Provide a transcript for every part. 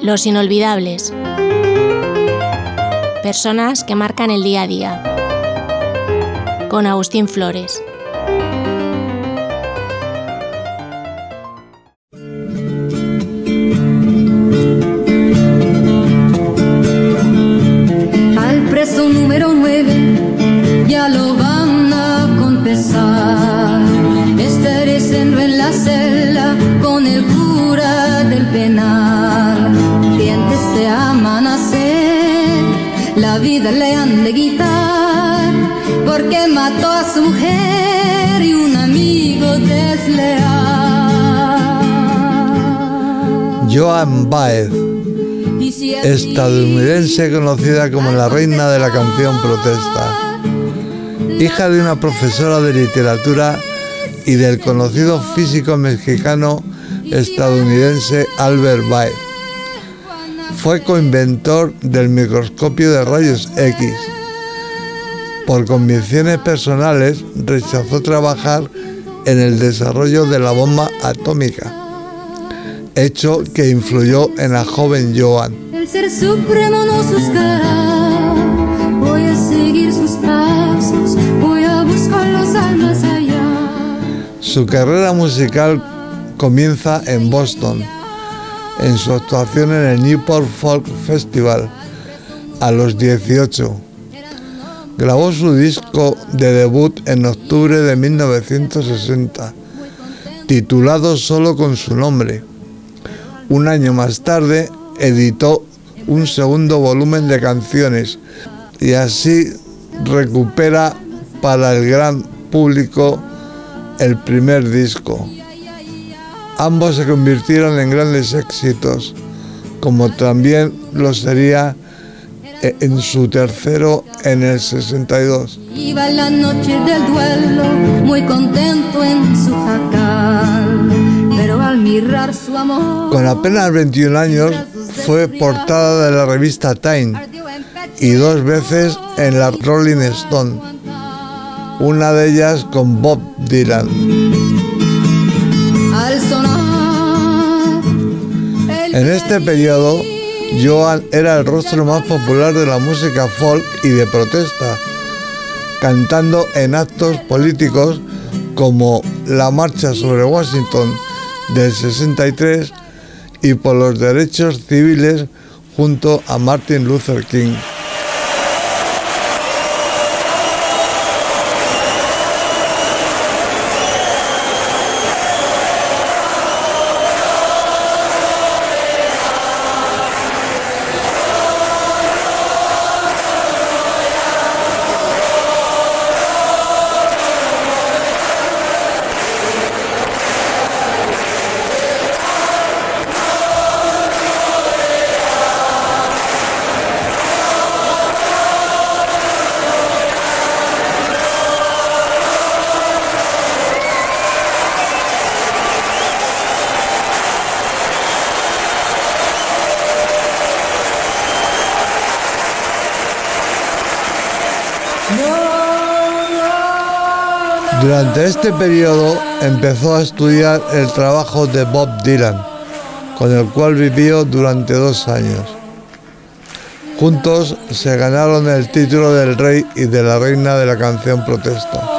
Los inolvidables. Personas que marcan el día a día. Con Agustín Flores. Al preso número 9 ya lo van a confesar. Estaré siendo en la celda con el cura del penal. Dientes de amanecer, la vida le han de quitar, porque mató a su mujer y un amigo desleal. Joan Baez, estadounidense conocida como la reina de la canción protesta, hija de una profesora de literatura y del conocido físico mexicano estadounidense Albert Baez. Fue coinventor del microscopio de rayos X. Por convicciones personales, rechazó trabajar en el desarrollo de la bomba atómica, hecho que influyó en la joven Joan. El ser supremo nos buscará. Voy a seguir sus pasos, voy a buscar los almas allá. Su carrera musical comienza en Boston, en su actuación en el Newport Folk Festival, a los 18. Grabó su disco de debut en octubre de 1960, titulado solo con su nombre. Un año más tarde editó un segundo volumen de canciones y así recupera para el gran público el primer disco. Ambos se convirtieron en grandes éxitos, como también lo sería en su tercero en el 62. Iba la noche del duelo, muy contento en su jacal, pero al mirar su amor. Con apenas 21 años fue portada de la revista Time y 2 veces en la Rolling Stone, una de ellas con Bob Dylan. Al sonar En este periodo, Joan era el rostro más popular de la música folk y de protesta, cantando en actos políticos como la Marcha sobre Washington del 63 y por los derechos civiles junto a Martin Luther King. Durante este periodo empezó a estudiar el trabajo de Bob Dylan, con el cual vivió durante 2 años. Juntos se ganaron el título del rey y de la reina de la canción protesta.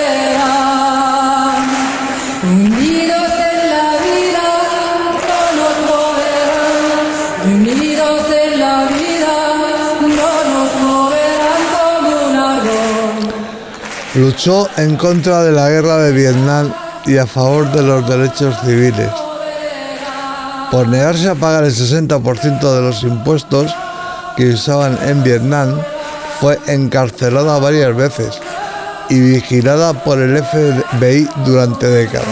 Unidos en la vida, no nos moverán. Unidos en la vida, no nos moverán como un árbol. Luchó en contra de la guerra de Vietnam y a favor de los derechos civiles. Por negarse a pagar el 60% de los impuestos que usaban en Vietnam, fue encarcelada varias veces y vigilada por el FBI durante décadas.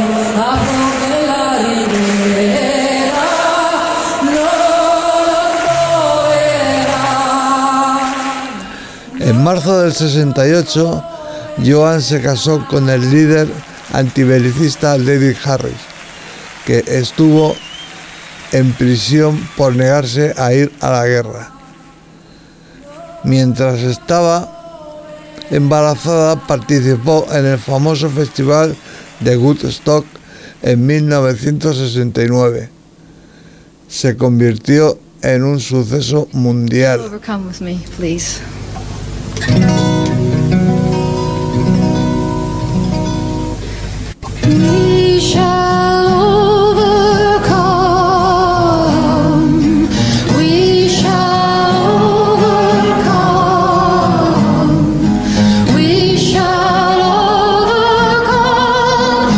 En marzo del 68, Joan se casó con el líder antibelicista David Harris, que estuvo en prisión por negarse a ir a la guerra. Mientras estaba embarazada, participó en el famoso festival de Woodstock en 1969. se convirtió en un suceso mundial. Overcome with me, please. We shall overcome. We shall overcome. We shall overcome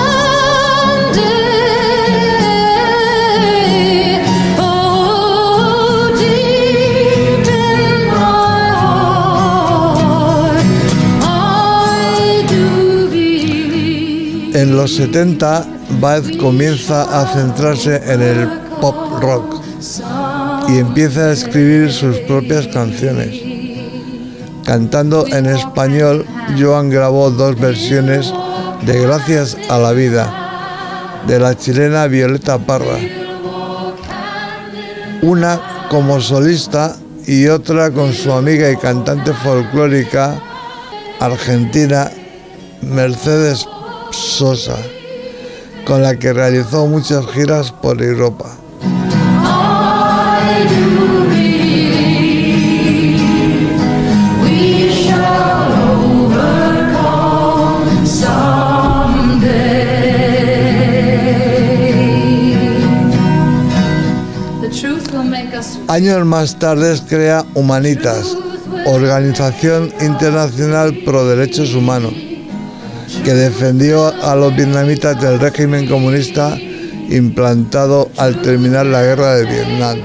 someday. Oh, deep in my heart, I do believe. En los 70, Baez comienza a centrarse en el pop rock y empieza a escribir sus propias canciones. Cantando en español, Joan grabó 2 versiones de Gracias a la vida, de la chilena Violeta Parra. Una como solista y otra con su amiga y cantante folclórica argentina Mercedes Sosa, con la que realizó muchas giras por Europa. I do believe we shall overcome someday. The truth will make us Años más tarde crea Humanitas, organización internacional pro derechos humanos, que defendió a los vietnamitas del régimen comunista implantado al terminar la guerra de Vietnam.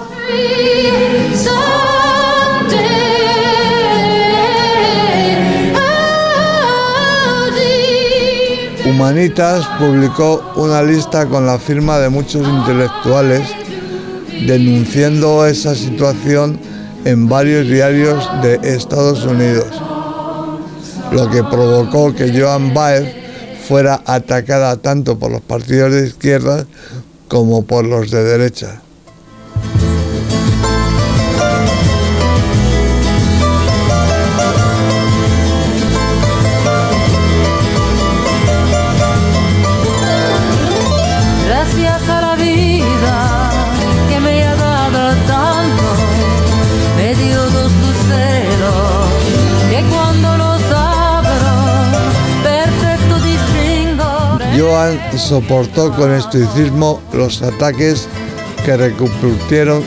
Humanitas publicó una lista con la firma de muchos intelectuales denunciando esa situación en varios diarios de Estados Unidos, lo que provocó que Joan Baez fuera atacada tanto por los partidos de izquierda como por los de derecha. Gracias a la vida que me ha dado tanto, me dio 2 luceros que cuando los abro, perfecto distingo. Joan soportó con estoicismo los ataques que repercutieron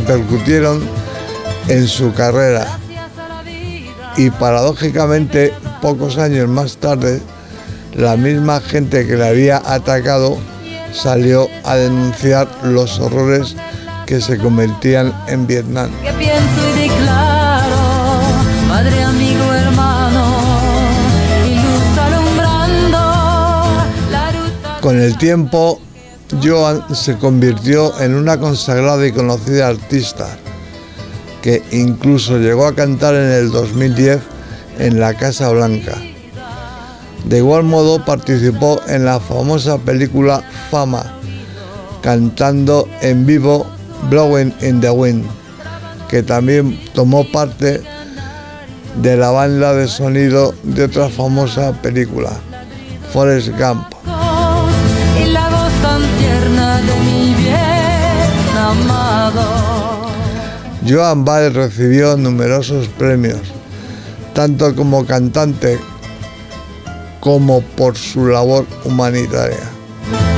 en su carrera y paradójicamente pocos años más tarde la misma gente que le había atacado salió a denunciar los horrores que se cometían en Vietnam. Que pienso y declaro, padre, amigo, hermano, y luz alumbrando la ruta. Con el tiempo, Joan se convirtió en una consagrada y conocida artista, que incluso llegó a cantar en el 2010 en la Casa Blanca. De igual modo participó en la famosa película Fama, cantando en vivo Blowing in the Wind, que también tomó parte de la banda de sonido de otra famosa película, Forrest Gump. Y la voz tan tierna de mi bien amado. Joan Baez recibió numerosos premios, tanto como cantante como por su labor humanitaria.